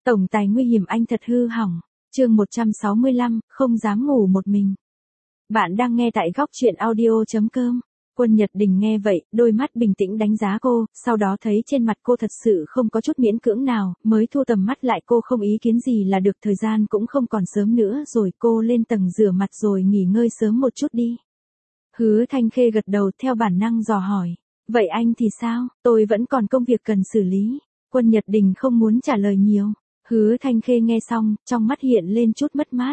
Tổng tài nguy hiểm anh thật hư hỏng. Chương 165, không dám ngủ một mình. Bạn đang nghe tại góc truyện audio.com. Quân Nhật Đình nghe vậy, đôi mắt bình tĩnh đánh giá cô, sau đó thấy trên mặt cô thật sự không có chút miễn cưỡng nào, mới thu tầm mắt lại. Cô không ý kiến gì là được, thời gian cũng không còn sớm nữa rồi, cô lên tầng rửa mặt rồi nghỉ ngơi sớm một chút đi. Hứa Thanh Khê gật đầu theo bản năng dò hỏi. Vậy anh thì sao, tôi vẫn còn công việc cần xử lý. Quân Nhật Đình không muốn trả lời nhiều. Hứa Thanh Khê nghe xong, trong mắt hiện lên chút mất mát.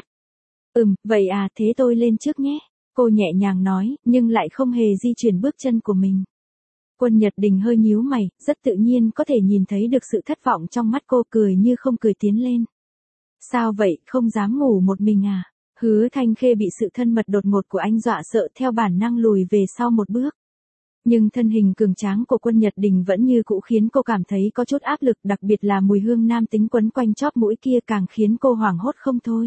Vậy à, thế tôi lên trước nhé. Cô nhẹ nhàng nói, nhưng lại không hề di chuyển bước chân của mình. Quân Nhật Đình hơi nhíu mày, rất tự nhiên có thể nhìn thấy được sự thất vọng trong mắt cô, cười như không cười tiến lên. Sao vậy, không dám ngủ một mình à? Hứa Thanh Khê bị sự thân mật đột ngột của anh dọa sợ, theo bản năng lùi về sau một bước. Nhưng thân hình cường tráng của Quân Nhật Đình vẫn như cũ khiến cô cảm thấy có chút áp lực, đặc biệt là mùi hương nam tính quấn quanh chóp mũi kia càng khiến cô hoảng hốt không thôi.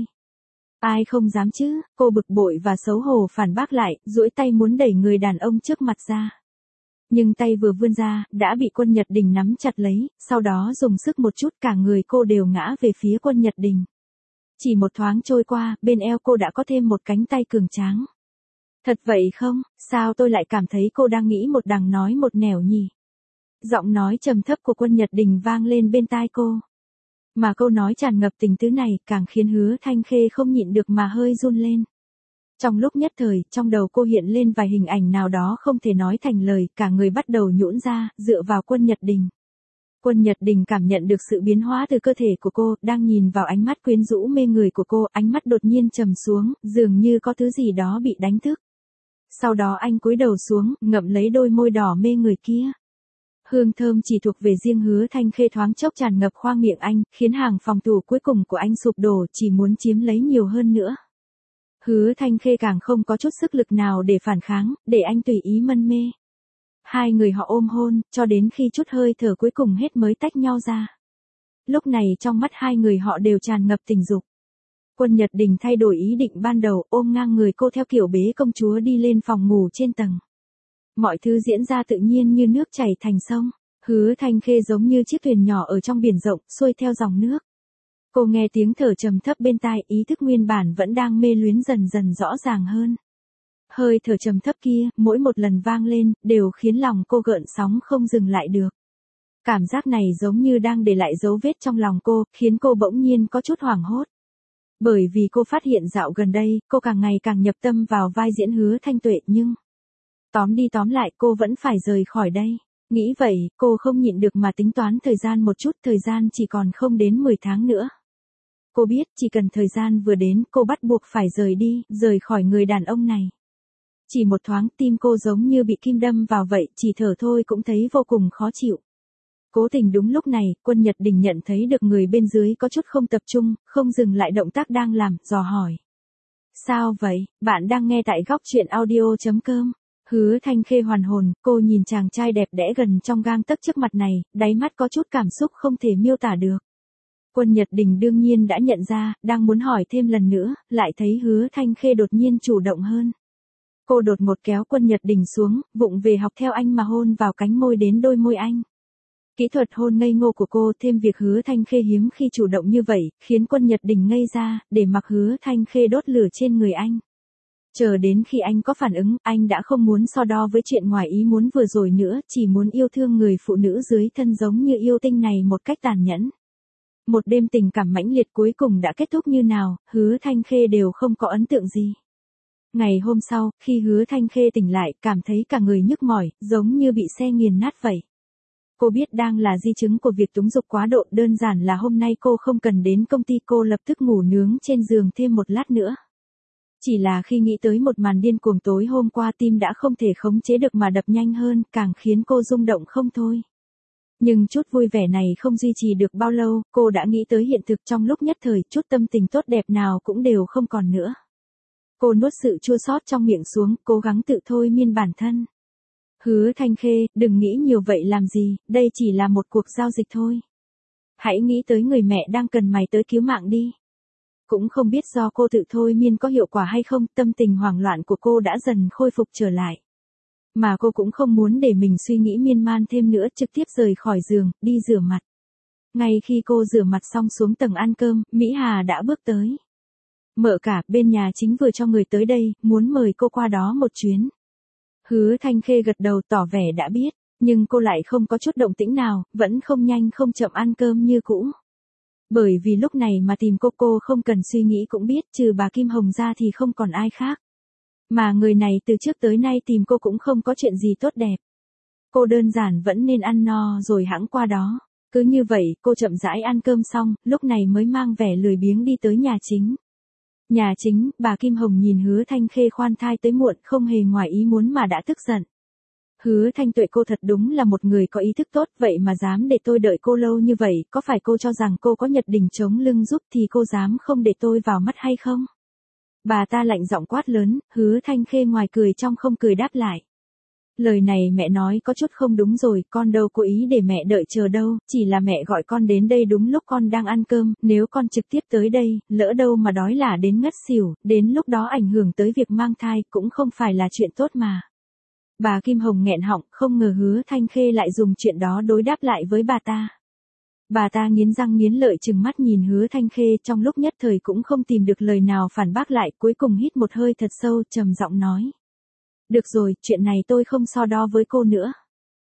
Ai không dám chứ, cô bực bội và xấu hổ phản bác lại, duỗi tay muốn đẩy người đàn ông trước mặt ra. Nhưng tay vừa vươn ra, đã bị Quân Nhật Đình nắm chặt lấy, sau đó dùng sức một chút, cả người cô đều ngã về phía Quân Nhật Đình. Chỉ một thoáng trôi qua, bên eo cô đã có thêm một cánh tay cường tráng. Thật vậy không, sao tôi lại cảm thấy cô đang nghĩ một đằng nói một nẻo nhỉ? Giọng nói trầm thấp của Quân Nhật Đình vang lên bên tai cô. Mà câu nói tràn ngập tình tứ này càng khiến Hứa Thanh Khê không nhịn được mà hơi run lên. Trong lúc nhất thời, trong đầu cô hiện lên vài hình ảnh nào đó không thể nói thành lời, cả người bắt đầu nhũn ra, dựa vào Quân Nhật Đình. Quân Nhật Đình cảm nhận được sự biến hóa từ cơ thể của cô, đang nhìn vào ánh mắt quyến rũ mê người của cô, ánh mắt đột nhiên trầm xuống, dường như có thứ gì đó bị đánh thức. Sau đó anh cúi đầu xuống, ngậm lấy đôi môi đỏ mê người kia. Hương thơm chỉ thuộc về riêng Hứa Thanh Khê thoáng chốc tràn ngập khoang miệng anh, khiến hàng phòng thủ cuối cùng của anh sụp đổ, chỉ muốn chiếm lấy nhiều hơn nữa. Hứa Thanh Khê càng không có chút sức lực nào để phản kháng, để anh tùy ý mân mê. Hai người họ ôm hôn, cho đến khi chút hơi thở cuối cùng hết mới tách nhau ra. Lúc này trong mắt hai người họ đều tràn ngập tình dục. Quân Nhật Đình thay đổi ý định ban đầu, ôm ngang người cô theo kiểu bế công chúa đi lên phòng ngủ trên tầng. Mọi thứ diễn ra tự nhiên như nước chảy thành sông. Hứa Thanh Khê giống như chiếc thuyền nhỏ ở trong biển rộng, xuôi theo dòng nước. Cô nghe tiếng thở trầm thấp bên tai, ý thức nguyên bản vẫn đang mê luyến dần dần rõ ràng hơn. Hơi thở trầm thấp kia, mỗi một lần vang lên, đều khiến lòng cô gợn sóng không dừng lại được. Cảm giác này giống như đang để lại dấu vết trong lòng cô, khiến cô bỗng nhiên có chút hoảng hốt. Bởi vì cô phát hiện dạo gần đây, cô càng ngày càng nhập tâm vào vai diễn Hứa Thanh Tuệ, nhưng tóm đi tóm lại cô vẫn phải rời khỏi đây. Nghĩ vậy, cô không nhịn được mà tính toán thời gian một chút, thời gian chỉ còn không đến 10 tháng nữa. Cô biết chỉ cần thời gian vừa đến, cô bắt buộc phải rời đi, rời khỏi người đàn ông này. Chỉ một thoáng tim cô giống như bị kim đâm vào vậy, chỉ thở thôi cũng thấy vô cùng khó chịu. Cố tình đúng lúc này, Quân Nhật Đình nhận thấy được người bên dưới có chút không tập trung, không dừng lại động tác đang làm, dò hỏi. Sao vậy, bạn đang nghe tại góc truyện audio.com. Hứa Thanh Khê hoàn hồn, cô nhìn chàng trai đẹp đẽ gần trong gang tấc trước mặt này, đáy mắt có chút cảm xúc không thể miêu tả được. Quân Nhật Đình đương nhiên đã nhận ra, đang muốn hỏi thêm lần nữa, lại thấy Hứa Thanh Khê đột nhiên chủ động hơn. Cô đột ngột kéo Quân Nhật Đình xuống, vụng về học theo anh mà hôn vào cánh môi đến đôi môi anh. Kỹ thuật hôn ngây ngô của cô thêm việc Hứa Thanh Khê hiếm khi chủ động như vậy, khiến Quân Nhật Đình ngây ra, để mặc Hứa Thanh Khê đốt lửa trên người anh. Chờ đến khi anh có phản ứng, anh đã không muốn so đo với chuyện ngoài ý muốn vừa rồi nữa, chỉ muốn yêu thương người phụ nữ dưới thân giống như yêu tinh này một cách tàn nhẫn. Một đêm tình cảm mãnh liệt cuối cùng đã kết thúc như nào, Hứa Thanh Khê đều không có ấn tượng gì. Ngày hôm sau, khi Hứa Thanh Khê tỉnh lại, cảm thấy cả người nhức mỏi, giống như bị xe nghiền nát vậy. Cô biết đang là di chứng của việc túng dục quá độ, đơn giản là hôm nay cô không cần đến công ty, cô lập tức ngủ nướng trên giường thêm một lát nữa. Chỉ là khi nghĩ tới một màn điên cuồng tối hôm qua, tim đã không thể khống chế được mà đập nhanh hơn, càng khiến cô rung động không thôi. Nhưng chút vui vẻ này không duy trì được bao lâu, cô đã nghĩ tới hiện thực, trong lúc nhất thời, chút tâm tình tốt đẹp nào cũng đều không còn nữa. Cô nuốt sự chua xót trong miệng xuống, cố gắng tự thôi miên bản thân. Hứa Thanh Khê, đừng nghĩ nhiều vậy làm gì, đây chỉ là một cuộc giao dịch thôi. Hãy nghĩ tới người mẹ đang cần mày tới cứu mạng đi. Cũng không biết do cô tự thôi miên có hiệu quả hay không, tâm tình hoảng loạn của cô đã dần khôi phục trở lại. Mà cô cũng không muốn để mình suy nghĩ miên man thêm nữa, trực tiếp rời khỏi giường, đi rửa mặt. ngay khi cô rửa mặt xong xuống tầng ăn cơm, Mỹ Hà đã bước tới. Mợ cả, bên nhà chính vừa cho người tới đây, muốn mời cô qua đó một chuyến. Hứa Thanh Khê gật đầu tỏ vẻ đã biết, nhưng cô lại không có chút động tĩnh nào, vẫn không nhanh không chậm ăn cơm như cũ. Bởi vì lúc này mà tìm cô không cần suy nghĩ cũng biết, trừ bà Kim Hồng ra thì không còn ai khác. Mà người này từ trước tới nay tìm cô cũng không có chuyện gì tốt đẹp. Cô đơn giản vẫn nên ăn no rồi hẵng qua đó. Cứ như vậy, cô chậm rãi ăn cơm xong, lúc này mới mang vẻ lười biếng đi tới nhà chính. Nhà chính, bà Kim Hồng nhìn Hứa Thanh Khê khoan thai tới muộn, không hề ngoài ý muốn mà đã tức giận. Hứa Thanh Tuệ, cô thật đúng là một người có ý thức tốt, vậy mà dám để tôi đợi cô lâu như vậy, có phải cô cho rằng cô có Nhật Đình chống lưng giúp thì cô dám không để tôi vào mắt hay không? Bà ta lạnh giọng quát lớn, Hứa Thanh Khê ngoài cười trong không cười đáp lại. Lời này mẹ nói có chút không đúng rồi, con đâu cố ý để mẹ đợi chờ đâu, chỉ là mẹ gọi con đến đây đúng lúc con đang ăn cơm, nếu con trực tiếp tới đây, lỡ đâu mà đói là đến ngất xỉu, đến lúc đó ảnh hưởng tới việc mang thai, cũng không phải là chuyện tốt mà. Bà Kim Hồng nghẹn họng, không ngờ Hứa Thanh Khê lại dùng chuyện đó đối đáp lại với bà ta. Bà ta nghiến răng nghiến lợi trừng mắt nhìn Hứa Thanh Khê, trong lúc nhất thời cũng không tìm được lời nào phản bác lại, cuối cùng hít một hơi thật sâu, trầm giọng nói. Được rồi, chuyện này tôi không so đo với cô nữa.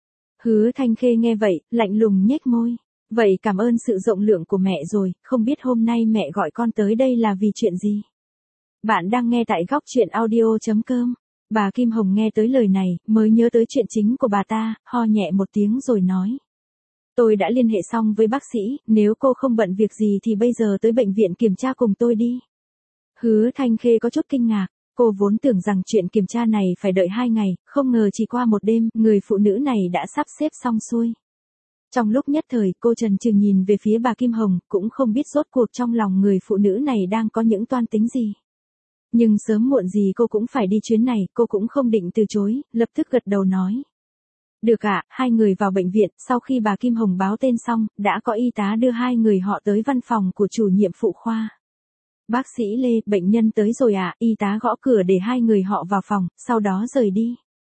Hứa Thanh Khê nghe vậy, lạnh lùng nhếch môi. Vậy cảm ơn sự rộng lượng của mẹ rồi, không biết hôm nay mẹ gọi con tới đây là vì chuyện gì? Bạn đang nghe tại góc truyện audio.com. Bà Kim Hồng nghe tới lời này, mới nhớ tới chuyện chính của bà ta, ho nhẹ một tiếng rồi nói. Tôi đã liên hệ xong với bác sĩ, nếu cô không bận việc gì thì bây giờ tới bệnh viện kiểm tra cùng tôi đi. Hứa Thanh Khê có chút kinh ngạc. Cô vốn tưởng rằng chuyện kiểm tra này phải đợi 2 ngày, không ngờ chỉ qua một đêm, người phụ nữ này đã sắp xếp xong xuôi. Trong lúc nhất thời, cô chần chừ nhìn về phía bà Kim Hồng, cũng không biết rốt cuộc trong lòng người phụ nữ này đang có những toan tính gì. Nhưng sớm muộn gì cô cũng phải đi chuyến này, cô cũng không định từ chối, lập tức gật đầu nói. Được ạ, hai người vào bệnh viện, sau khi bà Kim Hồng báo tên xong, đã có y tá đưa hai người họ tới văn phòng của chủ nhiệm phụ khoa. Bác sĩ Lê, bệnh nhân tới rồi ạ, y tá gõ cửa để hai người họ vào phòng, sau đó rời đi.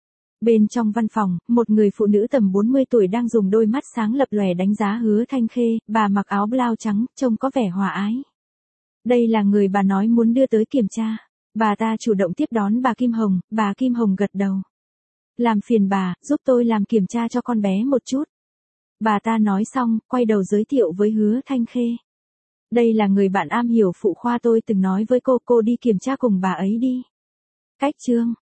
Bên trong văn phòng, một người phụ nữ tầm 40 tuổi đang dùng đôi mắt sáng lập lòe đánh giá Hứa Thanh Khê, bà mặc áo blau trắng, trông có vẻ hòa ái. Đây là người bà nói muốn đưa tới kiểm tra. Bà ta chủ động tiếp đón bà Kim Hồng gật đầu. Làm phiền bà, giúp tôi làm kiểm tra cho con bé một chút. Bà ta nói xong, quay đầu giới thiệu với Hứa Thanh Khê. Đây là người bạn am hiểu phụ khoa tôi từng nói với cô đi kiểm tra cùng bà ấy đi. Cách chương